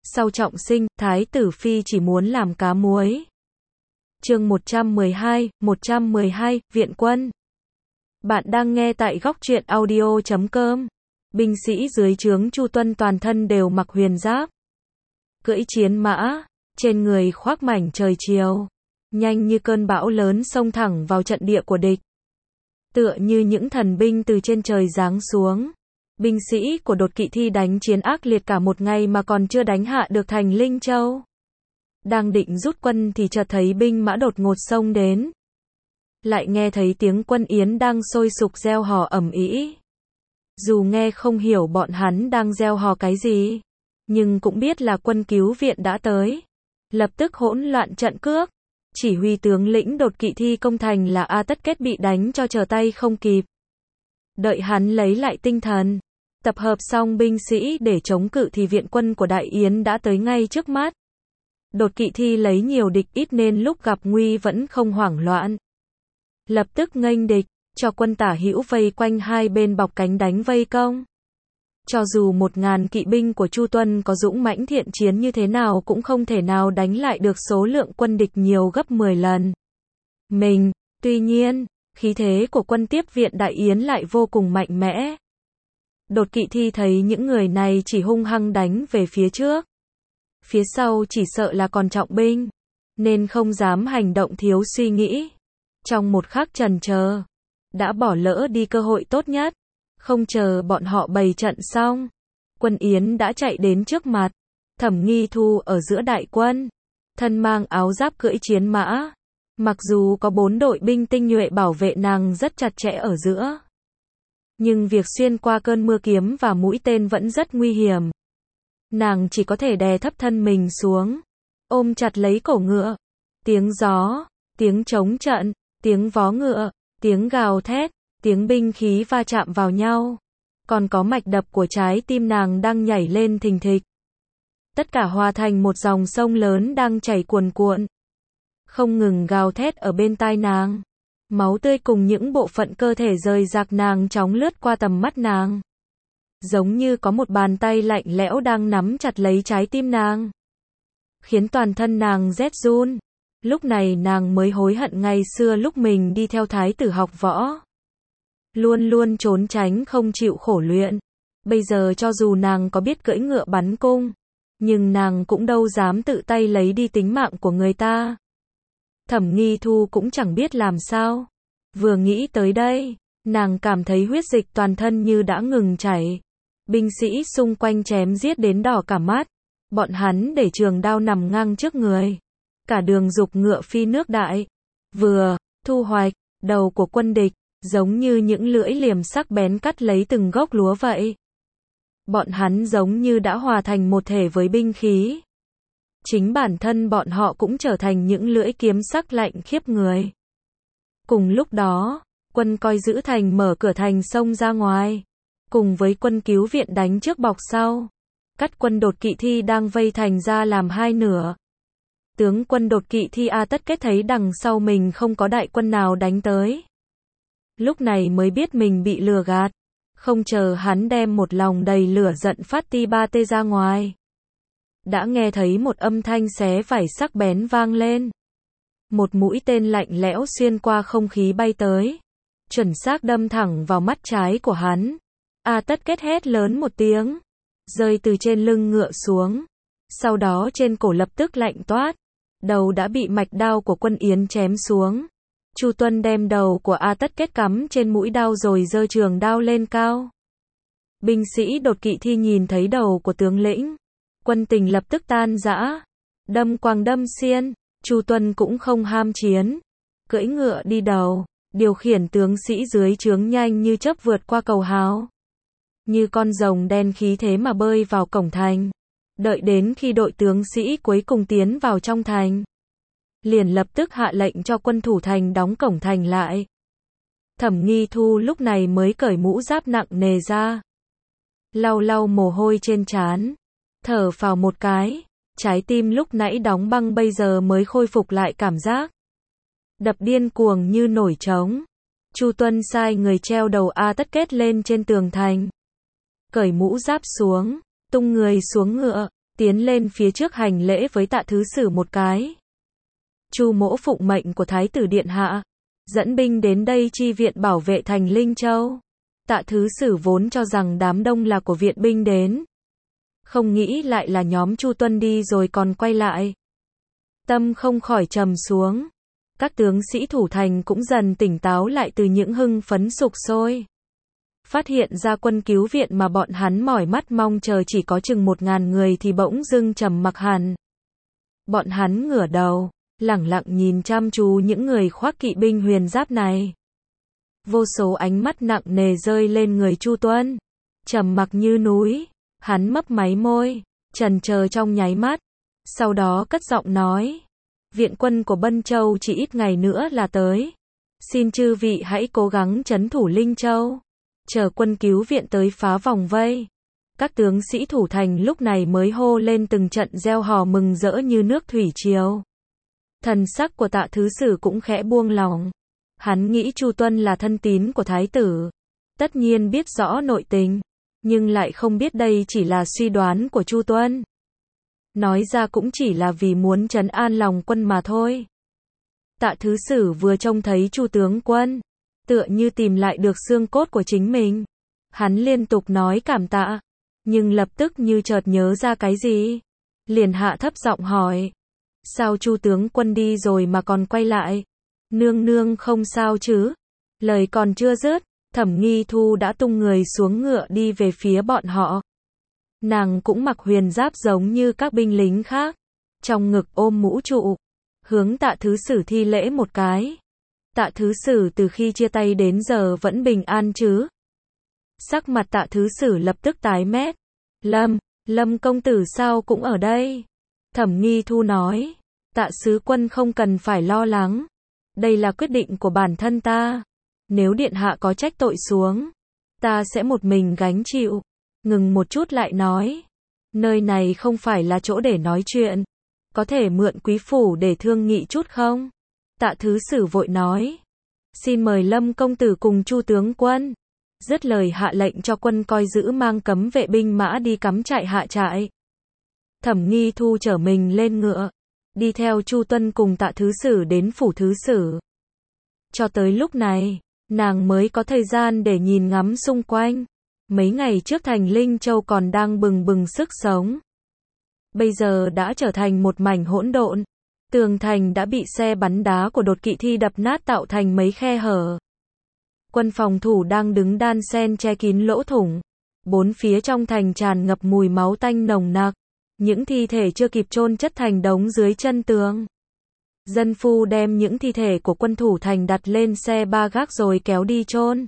Sau trọng sinh, Thái tử Phi chỉ muốn làm cá muối. Chương 112, Viện Quân. Bạn đang nghe tại góc truyện audio.com. Binh sĩ dưới trướng Chu Tuân toàn thân đều mặc huyền giáp, cưỡi chiến mã, trên người khoác mảnh trời chiều, nhanh như cơn bão lớn xông thẳng vào trận địa của địch. Tựa như những thần binh từ trên trời giáng xuống. Binh sĩ của đột kỵ thi đánh chiến ác liệt cả một ngày mà còn chưa đánh hạ được thành Linh Châu. Đang định rút quân thì chợt thấy binh mã đột ngột xông đến. Lại nghe thấy tiếng quân yến đang sôi sục reo hò ầm ĩ. Dù nghe không hiểu bọn hắn đang reo hò cái gì, nhưng cũng biết là quân cứu viện đã tới. Lập tức hỗn loạn trận cước. Chỉ huy tướng lĩnh đột kỵ thi công thành là A Tất Kết bị đánh cho trở tay không kịp. Đợi hắn lấy lại tinh thần, tập hợp xong binh sĩ để chống cự thì viện quân của Đại Yến đã tới ngay trước mắt. Đột kỵ thi lấy nhiều địch ít nên lúc gặp nguy vẫn không hoảng loạn. Lập tức nghênh địch, cho quân tả hữu vây quanh hai bên bọc cánh đánh vây công. Cho dù 1000 kỵ binh của Chu Tuân có dũng mãnh thiện chiến như thế nào cũng không thể nào đánh lại được số lượng quân địch nhiều gấp 10 lần. Tuy nhiên, khí thế của quân tiếp viện Đại Yến lại vô cùng mạnh mẽ. Đột kỵ thi thấy những người này chỉ hung hăng đánh về phía trước. Phía sau chỉ sợ là còn trọng binh, nên không dám hành động thiếu suy nghĩ. Trong một khắc chần chờ, đã bỏ lỡ đi cơ hội tốt nhất. Không chờ bọn họ bày trận xong, quân Yến đã chạy đến trước mặt. Thẩm Nghi Thu ở giữa đại quân, thân mang áo giáp cưỡi chiến mã. Mặc dù có 4 đội binh tinh nhuệ bảo vệ nàng rất chặt chẽ ở giữa, nhưng việc xuyên qua cơn mưa kiếm và mũi tên vẫn rất nguy hiểm. Nàng chỉ có thể đè thấp thân mình xuống, ôm chặt lấy cổ ngựa. Tiếng gió, tiếng trống trận, tiếng vó ngựa, tiếng gào thét, tiếng binh khí va chạm vào nhau. Còn có mạch đập của trái tim nàng đang nhảy lên thình thịch. Tất cả hòa thành một dòng sông lớn đang chảy cuồn cuộn, không ngừng gào thét ở bên tai nàng. Máu tươi cùng những bộ phận cơ thể rời rạc nàng chóng lướt qua tầm mắt nàng. Giống như có một bàn tay lạnh lẽo đang nắm chặt lấy trái tim nàng, khiến toàn thân nàng rét run. Lúc này nàng mới hối hận ngày xưa lúc mình đi theo thái tử học võ, luôn luôn trốn tránh không chịu khổ luyện. Bây giờ cho dù nàng có biết cưỡi ngựa bắn cung, nhưng nàng cũng đâu dám tự tay lấy đi tính mạng của người ta. Thẩm Nghi Thu cũng chẳng biết làm sao. Vừa nghĩ tới đây, nàng cảm thấy huyết dịch toàn thân như đã ngừng chảy. Binh sĩ xung quanh chém giết đến đỏ cả mắt. Bọn hắn để trường đao nằm ngang trước người. Cả đường dục ngựa phi nước đại. Vừa thu hoạch đầu của quân địch, giống như những lưỡi liềm sắc bén cắt lấy từng gốc lúa vậy. Bọn hắn giống như đã hòa thành một thể với binh khí. Chính bản thân bọn họ cũng trở thành những lưỡi kiếm sắc lạnh khiếp người. Cùng lúc đó, quân coi giữ thành mở cửa thành xông ra ngoài, cùng với quân cứu viện đánh trước bọc sau, cắt quân đột kỵ thi đang vây thành ra làm hai nửa. Tướng quân đột kỵ thi A Tất Kết thấy đằng sau mình không có đại quân nào đánh tới, lúc này mới biết mình bị lừa gạt. Không chờ hắn đem một lòng đầy lửa giận phát ti ba tê ra ngoài, đã nghe thấy một âm thanh xé vải sắc bén vang lên. Một mũi tên lạnh lẽo xuyên qua không khí bay tới, chuẩn xác đâm thẳng vào mắt trái của hắn. A Tất Kết hét lớn một tiếng, rơi từ trên lưng ngựa xuống. Sau đó trên cổ lập tức lạnh toát, đầu đã bị mạch đao của quân Yến chém xuống. Chu Tuân đem đầu của A Tất Kết cắm trên mũi đao rồi giơ trường đao lên cao. Binh sĩ đột kỵ thi nhìn thấy đầu của tướng lĩnh, quân tình lập tức tan rã. Đâm quàng đâm xiên, Chu Tuân cũng không ham chiến, cưỡi ngựa đi đầu, điều khiển tướng sĩ dưới trướng nhanh như chớp vượt qua cầu hào, như con rồng đen khí thế mà bơi vào cổng thành. Đợi đến khi đội tướng sĩ cuối cùng tiến vào trong thành, liền lập tức hạ lệnh cho quân thủ thành đóng cổng thành lại. Thẩm Nghi Thu lúc này mới cởi mũ giáp nặng nề ra, lau lau mồ hôi trên trán, thở phào một cái. Trái tim lúc nãy đóng băng bây giờ mới khôi phục lại cảm giác đập điên cuồng như nổi trống. Chu Tuân sai người treo đầu A Tất Kết lên trên tường thành, cởi mũ giáp xuống, tung người xuống ngựa, tiến lên phía trước hành lễ với Tạ Thứ Sử một cái. Chu Mỗ phụng mệnh của Thái tử điện hạ, dẫn binh đến đây chi viện bảo vệ thành Linh Châu. Tạ Thứ Sử vốn cho rằng đám đông là của viện binh đến, không nghĩ lại là nhóm Chu Tuân đi rồi còn quay lại. Tâm không khỏi trầm xuống. Các tướng sĩ thủ thành cũng dần tỉnh táo lại từ những hưng phấn sục sôi. Phát hiện ra quân cứu viện mà bọn hắn mỏi mắt mong chờ chỉ có chừng 1000 người thì bỗng dưng trầm mặc hẳn. Bọn hắn ngửa đầu, lẳng lặng nhìn chăm chú những người khoác kỵ binh huyền giáp này. Vô số ánh mắt nặng nề rơi lên người Chu Tuân. Trầm mặc như núi, hắn mấp máy môi, chần chờ trong nháy mắt. Sau đó cất giọng nói. Viện quân của Bân Châu chỉ ít ngày nữa là tới. Xin chư vị hãy cố gắng trấn thủ Linh Châu. Chờ quân cứu viện tới phá vòng vây. Các tướng sĩ thủ thành lúc này mới hô lên từng trận reo hò mừng rỡ như nước thủy triều. Thần sắc của Tạ Thứ Sử cũng khẽ buông lòng. Hắn nghĩ Chu Tuân là thân tín của Thái tử. Tất nhiên biết rõ nội tình. Nhưng lại không biết đây chỉ là suy đoán của Chu Tuân. Nói ra cũng chỉ là vì muốn trấn an lòng quân mà thôi. Tạ Thứ Sử vừa trông thấy Chu tướng quân, tựa như tìm lại được xương cốt của chính mình. Hắn liên tục nói cảm tạ, nhưng lập tức như chợt nhớ ra cái gì, liền hạ thấp giọng hỏi. Sao Chu tướng quân đi rồi mà còn quay lại? Nương nương không sao chứ? Lời còn chưa dứt, Thẩm Nghi Thu đã tung người xuống ngựa đi về phía bọn họ. Nàng cũng mặc huyền giáp giống như các binh lính khác, trong ngực ôm mũ trụ, hướng Tạ Thứ Sử thi lễ một cái. Tạ Thứ Sử từ khi chia tay đến giờ vẫn bình an chứ? Sắc mặt Tạ Thứ Sử lập tức tái mét. Lâm công tử sao cũng ở đây? Thẩm Nghi Thu nói. Tạ sứ quân không cần phải lo lắng. Đây là quyết định của bản thân ta. Nếu điện hạ có trách tội xuống, ta sẽ một mình gánh chịu. Ngừng một chút lại nói. Nơi này không phải là chỗ để nói chuyện. Có thể mượn quý phủ để thương nghị chút không? Tạ Thứ Sử vội nói. Xin mời Lâm công tử cùng Chu tướng quân. Dứt lời hạ lệnh cho quân coi giữ mang cấm vệ binh mã đi cắm trại hạ trại. Thẩm Nghi Thu chở mình lên ngựa, đi theo Chu Tuân cùng Tạ Thứ Sử đến phủ Thứ Sử. Cho tới lúc này, nàng mới có thời gian để nhìn ngắm xung quanh. Mấy ngày trước thành Linh Châu còn đang bừng bừng sức sống. Bây giờ đã trở thành một mảnh hỗn độn. Tường thành đã bị xe bắn đá của đột kỵ thi đập nát tạo thành mấy khe hở. Quân phòng thủ đang đứng đan sen che kín lỗ thủng. Bốn phía trong thành tràn ngập mùi máu tanh nồng nặc. Những thi thể chưa kịp chôn chất thành đống dưới chân tường. Dân phu đem những thi thể của quân thủ thành đặt lên xe ba gác rồi kéo đi chôn.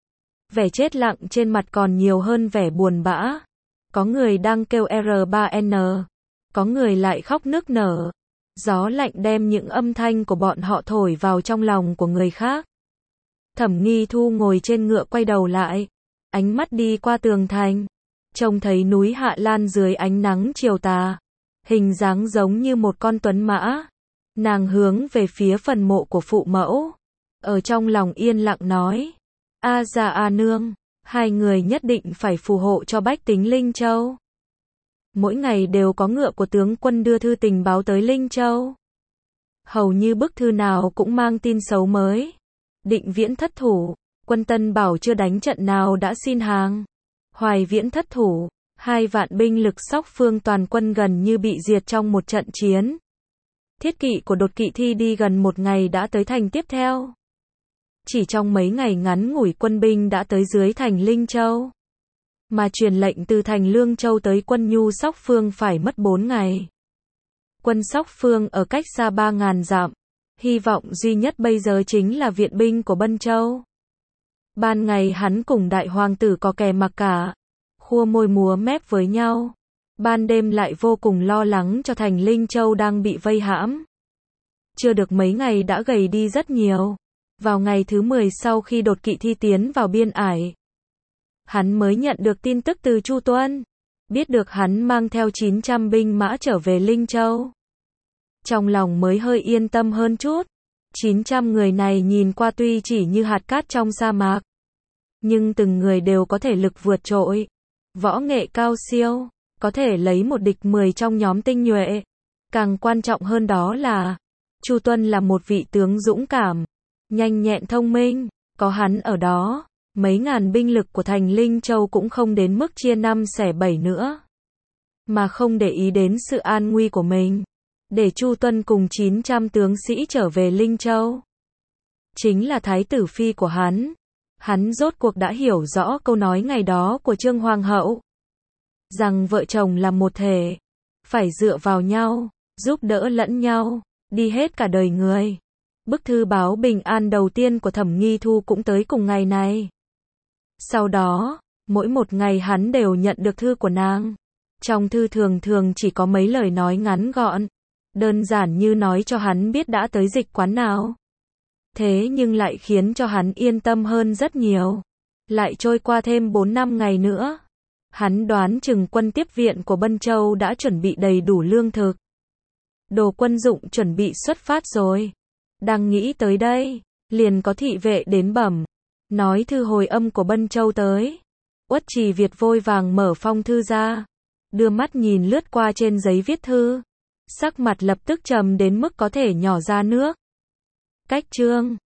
Vẻ chết lặng trên mặt còn nhiều hơn vẻ buồn bã. Có người đang kêu R3N. Có người lại khóc nức nở. Gió lạnh đem những âm thanh của bọn họ thổi vào trong lòng của người khác. Thẩm Nghi Thu ngồi trên ngựa quay đầu lại. Ánh mắt đi qua tường thành. Trông thấy núi Hạ Lan dưới ánh nắng chiều tà. Hình dáng giống như một con tuấn mã. Nàng hướng về phía phần mộ của phụ mẫu. Ở trong lòng yên lặng nói. A già A nương. Hai người nhất định phải phù hộ cho bách tính Linh Châu. Mỗi ngày đều có ngựa của tướng quân đưa thư tình báo tới Linh Châu. Hầu như bức thư nào cũng mang tin xấu mới. Định Viễn thất thủ. Quân Tân Bảo chưa đánh trận nào đã xin hàng. Hoài Viễn thất thủ. 2 vạn binh lực Sóc Phương toàn quân gần như bị diệt trong một trận chiến. Thiết kỵ của đột kỵ thi đi gần một ngày đã tới thành tiếp theo. Chỉ trong mấy ngày ngắn ngủi quân binh đã tới dưới thành Linh Châu. Mà truyền lệnh từ thành Lương Châu tới quân nhu Sóc Phương phải mất 4 ngày. Quân Sóc Phương ở cách xa 3.000 dặm. Hy vọng duy nhất bây giờ chính là viện binh của Bân Châu. Ban ngày hắn cùng đại hoàng tử có kè mặc cả. Khua môi múa mép với nhau. Ban đêm lại vô cùng lo lắng cho thành Linh Châu đang bị vây hãm. Chưa được mấy ngày đã gầy đi rất nhiều. Vào ngày thứ 10 sau khi đột kỵ thi tiến vào biên ải, hắn mới nhận được tin tức từ Chu Tuân. Biết được hắn mang theo 900 binh mã trở về Linh Châu. Trong lòng mới hơi yên tâm hơn chút. 900 người này nhìn qua tuy chỉ như hạt cát trong sa mạc. Nhưng từng người đều có thể lực vượt trội. Võ nghệ cao siêu. có thể lấy một địch 10 trong nhóm tinh nhuệ. Càng quan trọng hơn đó là, Chu Tuân là một vị tướng dũng cảm, nhanh nhẹn thông minh, có hắn ở đó, mấy ngàn binh lực của thành Linh Châu cũng không đến mức chia 5 xẻ 7 nữa. Mà không để ý đến sự an nguy của mình, để Chu Tuân cùng 900 tướng sĩ trở về Linh Châu. Chính là thái tử phi của hắn rốt cuộc đã hiểu rõ câu nói ngày đó của Trương Hoàng hậu. Rằng vợ chồng là một thể, phải dựa vào nhau, giúp đỡ lẫn nhau, đi hết cả đời người. Bức thư báo bình an đầu tiên của Thẩm Nghi Thu cũng tới cùng ngày này. Sau đó, mỗi một ngày hắn đều nhận được thư của nàng. Trong thư thường thường chỉ có mấy lời nói ngắn gọn, đơn giản như nói cho hắn biết đã tới dịch quán nào. Thế nhưng lại khiến cho hắn yên tâm hơn rất nhiều. Lại trôi qua thêm 4-5 ngày nữa. Hắn đoán chừng quân tiếp viện của Bân Châu đã chuẩn bị đầy đủ lương thực. Đồ quân dụng chuẩn bị xuất phát rồi. Đang nghĩ tới đây, liền có thị vệ đến bẩm, nói thư hồi âm của Bân Châu tới. Uất Trì Việt vội vàng mở phong thư ra, đưa mắt nhìn lướt qua trên giấy viết thư, sắc mặt lập tức trầm đến mức có thể nhỏ ra nước. Cách chương